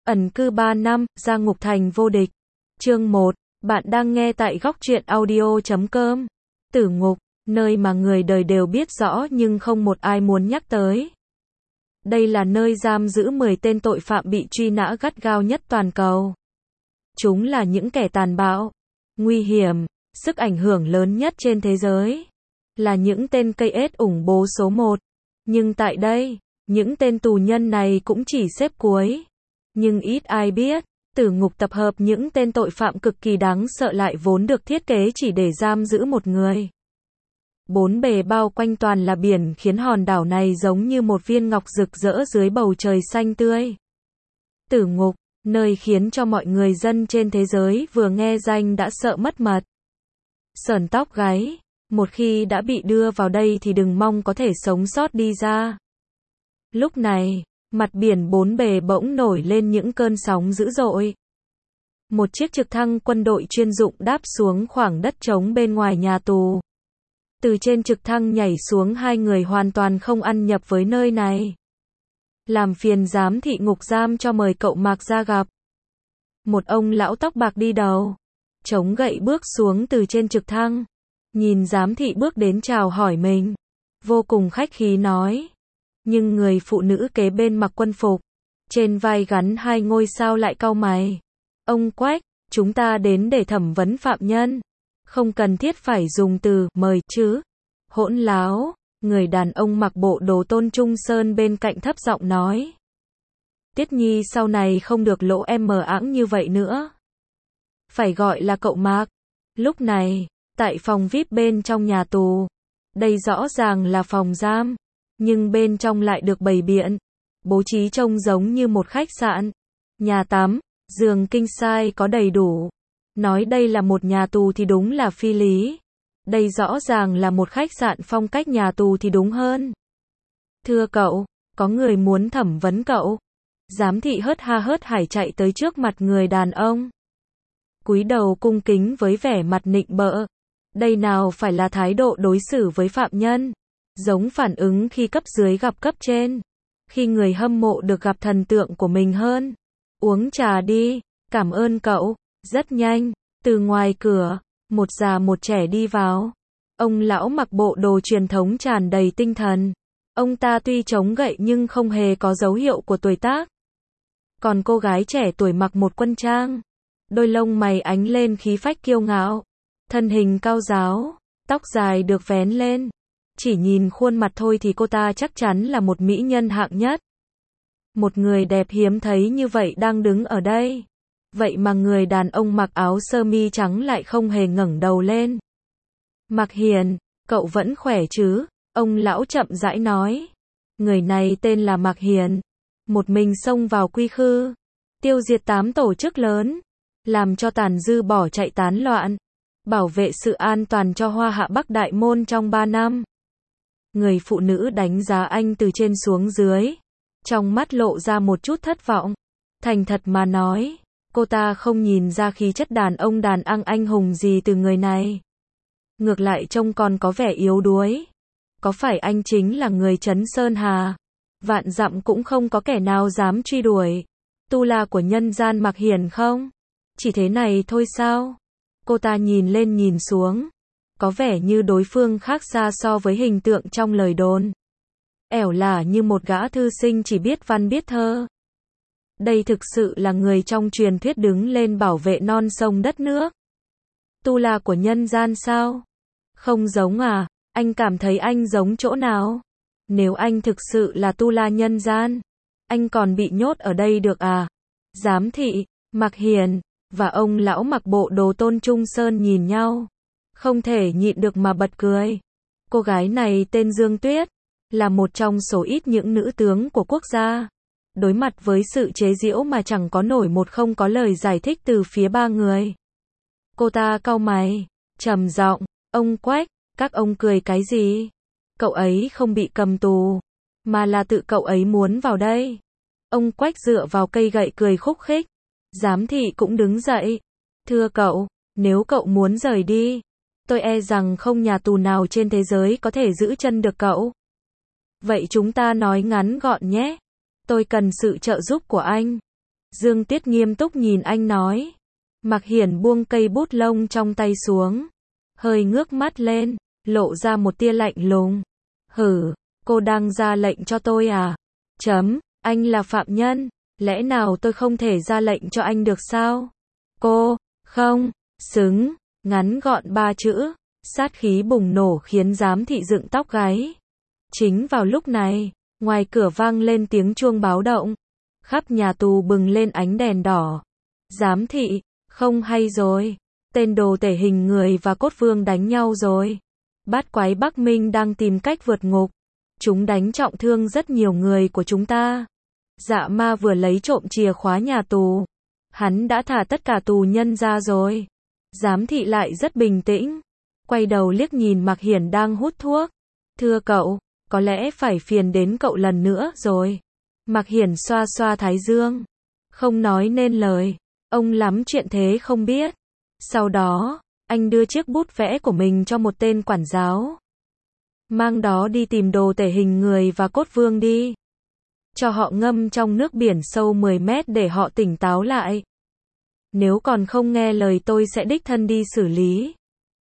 Ẩn cư 3 năm, ra ngục thành vô địch. Chương 1, bạn đang nghe tại góc truyện audio.com. Tử ngục, nơi mà người đời đều biết rõ nhưng không một ai muốn nhắc tới. Đây là nơi giam giữ 10 tên tội phạm bị truy nã gắt gao nhất toàn cầu. Chúng là những kẻ tàn bạo, nguy hiểm, sức ảnh hưởng lớn nhất trên thế giới. Là những tên cây ết ủng bố số 1. Nhưng tại đây, những tên tù nhân này cũng chỉ xếp cuối. Nhưng ít ai biết, tử ngục tập hợp những tên tội phạm cực kỳ đáng sợ lại vốn được thiết kế chỉ để giam giữ một người. Bốn bề bao quanh toàn là biển khiến hòn đảo này giống như một viên ngọc rực rỡ dưới bầu trời xanh tươi. Tử ngục, nơi khiến cho mọi người dân trên thế giới vừa nghe danh đã sợ mất mật. Sởn tóc gáy, một khi đã bị đưa vào đây thì đừng mong có thể sống sót đi ra. Lúc này, mặt biển bốn bề bỗng nổi lên những cơn sóng dữ dội. Một chiếc trực thăng quân đội chuyên dụng đáp xuống khoảng đất trống bên ngoài nhà tù. Từ trên trực thăng nhảy xuống hai người hoàn toàn không ăn nhập với nơi này. Làm phiền giám thị ngục giam cho mời cậu Mạc ra gặp. Một ông lão tóc bạc đi đầu, chống gậy bước xuống từ trên trực thăng. Nhìn giám thị bước đến chào hỏi mình, vô cùng khách khí nói. Nhưng người phụ nữ kế bên mặc quân phục, trên vai gắn 2 ngôi sao lại cau mày. Ông Quách, chúng ta đến để thẩm vấn phạm nhân. Không cần thiết phải dùng từ mời chứ. Hỗn láo, người đàn ông mặc bộ đồ Tôn Trung Sơn bên cạnh thấp giọng nói. Tiết Nhi sau này không được lỗ em mờ ẵng như vậy nữa. Phải gọi là cậu Mạc. Lúc này, tại phòng VIP bên trong nhà tù, đây rõ ràng là phòng giam, nhưng bên trong lại được bày biện, bố trí trông giống như một khách sạn. Nhà tắm, giường king size có đầy đủ. Nói đây là một nhà tù thì đúng là phi lý. Đây rõ ràng là một khách sạn phong cách nhà tù thì đúng hơn. Thưa cậu, có người muốn thẩm vấn cậu. Giám thị hớt ha hớt hải chạy tới trước mặt người đàn ông. Cúi đầu cung kính với vẻ mặt nịnh bợ. Đây nào phải là thái độ đối xử với phạm nhân. Giống phản ứng khi cấp dưới gặp cấp trên. Khi người hâm mộ được gặp thần tượng của mình hơn. Uống trà đi, cảm ơn cậu. Rất nhanh, từ ngoài cửa, một già một trẻ đi vào. Ông lão mặc bộ đồ truyền thống tràn đầy tinh thần. Ông ta tuy chống gậy nhưng không hề có dấu hiệu của tuổi tác. Còn cô gái trẻ tuổi mặc một quân trang. Đôi lông mày ánh lên khí phách kiêu ngạo. Thân hình cao ráo, tóc dài được vén lên. Chỉ nhìn khuôn mặt thôi thì cô ta chắc chắn là một mỹ nhân hạng nhất. Một người đẹp hiếm thấy như vậy đang đứng ở đây. Vậy mà người đàn ông mặc áo sơ mi trắng lại không hề ngẩng đầu lên. Mạc Hiền, cậu vẫn khỏe chứ? Ông lão chậm rãi nói. Người này tên là Mạc Hiền. Một mình xông vào quy khư. Tiêu diệt 8 tổ chức lớn. Làm cho tàn dư bỏ chạy tán loạn. Bảo vệ sự an toàn cho Hoa Hạ Bắc Đại Môn trong 3 năm. Người phụ nữ đánh giá anh từ trên xuống dưới. Trong mắt lộ ra một chút thất vọng. Thành thật mà nói, cô ta không nhìn ra khí chất đàn ông đàn anh hùng gì từ người này. Ngược lại trông còn có vẻ yếu đuối. Có phải anh chính là người trấn Sơn Hà? Vạn dặm cũng không có kẻ nào dám truy đuổi. Tu la của nhân gian Mạc Hiền không? Chỉ thế này thôi sao? Cô ta nhìn lên nhìn xuống. Có vẻ như đối phương khác xa so với hình tượng trong lời đồn. Ẻo lả như một gã thư sinh chỉ biết văn biết thơ. Đây thực sự là người trong truyền thuyết đứng lên bảo vệ non sông đất nước. Tu la của nhân gian sao? Không giống à? Anh cảm thấy anh giống chỗ nào? Nếu anh thực sự là tu la nhân gian, anh còn bị nhốt ở đây được à? Giám thị, Mạc Hiền và ông lão mặc bộ đồ Tôn Trung Sơn nhìn nhau, không thể nhịn được mà bật cười. Cô gái này tên Dương Tuyết, là một trong số ít những nữ tướng của quốc gia. Đối mặt với sự chế giễu mà chẳng có nổi một không có lời giải thích từ phía 3 người. Cô ta cau mày, trầm giọng, ông Quách, các ông cười cái gì? Cậu ấy không bị cầm tù, mà là tự cậu ấy muốn vào đây. Ông Quách dựa vào cây gậy cười khúc khích. Giám thị cũng đứng dậy. Thưa cậu, nếu cậu muốn rời đi, tôi e rằng không nhà tù nào trên thế giới có thể giữ chân được cậu. Vậy chúng ta nói ngắn gọn nhé. Tôi cần sự trợ giúp của anh. Dương Tiết nghiêm túc nhìn anh nói. Mạc Hiển buông cây bút lông trong tay xuống, hơi ngước mắt lên, lộ ra một tia lạnh lùng. Hử, cô đang ra lệnh cho tôi à? Anh là phạm nhân, lẽ nào tôi không thể ra lệnh cho anh được sao? Cô, không, xứng, ngắn gọn 3 chữ, sát khí bùng nổ khiến giám thị dựng tóc gáy. Chính vào lúc này, ngoài cửa vang lên tiếng chuông báo động, khắp nhà tù bừng lên ánh đèn đỏ. Giám thị, không hay rồi, tên đồ tể hình người và cốt vương đánh nhau rồi. Bát quái Bắc Minh đang tìm cách vượt ngục. Chúng đánh trọng thương rất nhiều người của chúng ta. Dạ ma vừa lấy trộm chìa khóa nhà tù. Hắn đã thả tất cả tù nhân ra rồi. Giám thị lại rất bình tĩnh, quay đầu liếc nhìn Mạc Hiển đang hút thuốc. Thưa cậu, có lẽ phải phiền đến cậu lần nữa rồi. Mạc Hiển xoa xoa thái dương, không nói nên lời. Ông lắm chuyện thế không biết. Sau đó, anh đưa chiếc bút vẽ của mình cho một tên quản giáo. Mang đó đi tìm đồ tể hình người và cốt vương đi. Cho họ ngâm trong nước biển sâu 10 mét để họ tỉnh táo lại. Nếu còn không nghe lời tôi sẽ đích thân đi xử lý.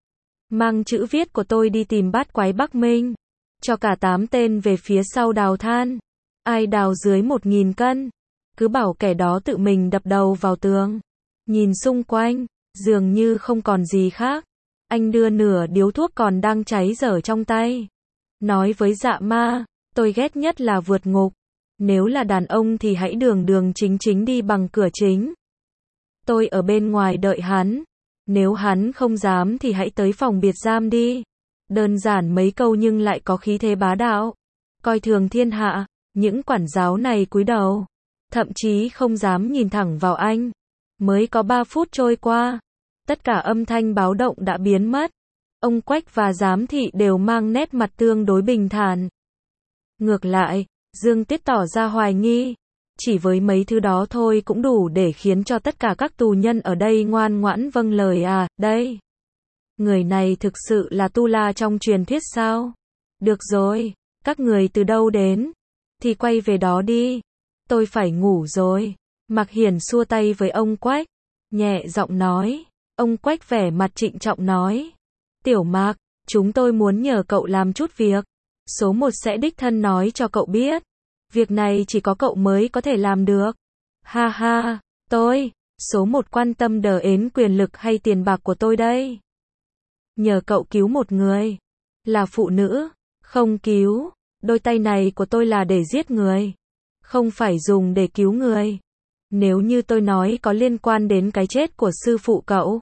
Mang chữ viết của tôi đi tìm bát quái Bắc Minh. Cho cả 8 tên về phía sau đào than. Ai đào dưới 1.000 cân. Cứ bảo kẻ đó tự mình đập đầu vào tường. Nhìn xung quanh, dường như không còn gì khác. Anh đưa nửa điếu thuốc còn đang cháy dở trong tay. Nói với dạ ma, tôi ghét nhất là vượt ngục. Nếu là đàn ông thì hãy đường đường chính chính đi bằng cửa chính. Tôi ở bên ngoài đợi hắn. Nếu hắn không dám thì hãy tới phòng biệt giam đi. Đơn giản mấy câu nhưng lại có khí thế bá đạo. Coi thường thiên hạ, những quản giáo này cúi đầu. Thậm chí không dám nhìn thẳng vào anh. Mới có 3 phút trôi qua. Tất cả âm thanh báo động đã biến mất. Ông Quách và giám thị đều mang nét mặt tương đối bình thản. Ngược lại, Dương Tiết tỏ ra hoài nghi. Chỉ với mấy thứ đó thôi cũng đủ để khiến cho tất cả các tù nhân ở đây ngoan ngoãn vâng lời à, đây. Người này thực sự là Tu La trong truyền thuyết sao? Được rồi, các người từ đâu đến? Thì quay về đó đi. Tôi phải ngủ rồi. Mạc Hiển xua tay với ông Quách, nhẹ giọng nói. Ông Quách vẻ mặt trịnh trọng nói. Tiểu Mạc, chúng tôi muốn nhờ cậu làm chút việc. Số 1 sẽ đích thân nói cho cậu biết. Việc này chỉ có cậu mới có thể làm được. Ha ha, tôi, số 1 quan tâm đến quyền lực hay tiền bạc của tôi đây. Nhờ cậu cứu một người. Là phụ nữ, không cứu. Đôi tay này của tôi là để giết người. Không phải dùng để cứu người. Nếu như tôi nói có liên quan đến cái chết của sư phụ cậu.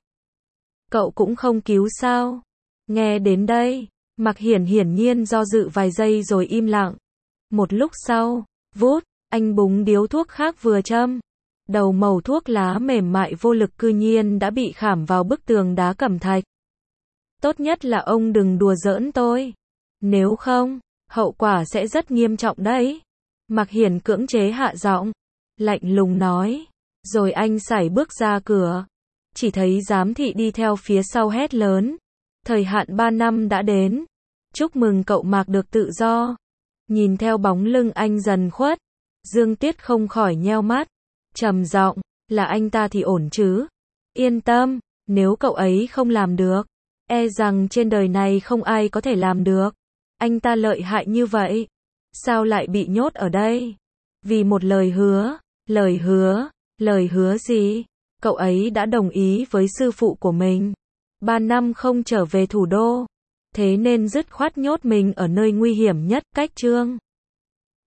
Cậu cũng không cứu sao? Nghe đến đây, Mạc Hiển hiển nhiên do dự vài giây rồi im lặng. Một lúc sau, vút, anh búng điếu thuốc khác vừa châm. Đầu mẩu thuốc lá mềm mại vô lực cư nhiên đã bị khảm vào bức tường đá cẩm thạch. Tốt nhất là ông đừng đùa giỡn tôi. Nếu không, hậu quả sẽ rất nghiêm trọng đấy. Mạc Hiển cưỡng chế hạ giọng, lạnh lùng nói. Rồi anh sải bước ra cửa. Chỉ thấy giám thị đi theo phía sau hét lớn. Thời hạn 3 năm đã đến. Chúc mừng cậu Mạc được tự do. Nhìn theo bóng lưng anh dần khuất, Dương Tiết không khỏi nheo mắt, trầm giọng, là anh ta thì ổn chứ. Yên tâm, nếu cậu ấy không làm được, e rằng trên đời này không ai có thể làm được. Anh ta lợi hại như vậy, sao lại bị nhốt ở đây? Vì một lời hứa, lời hứa gì? Cậu ấy đã đồng ý với sư phụ của mình. 3 năm không trở về thủ đô. Thế nên dứt khoát nhốt mình ở nơi nguy hiểm nhất, cách Trương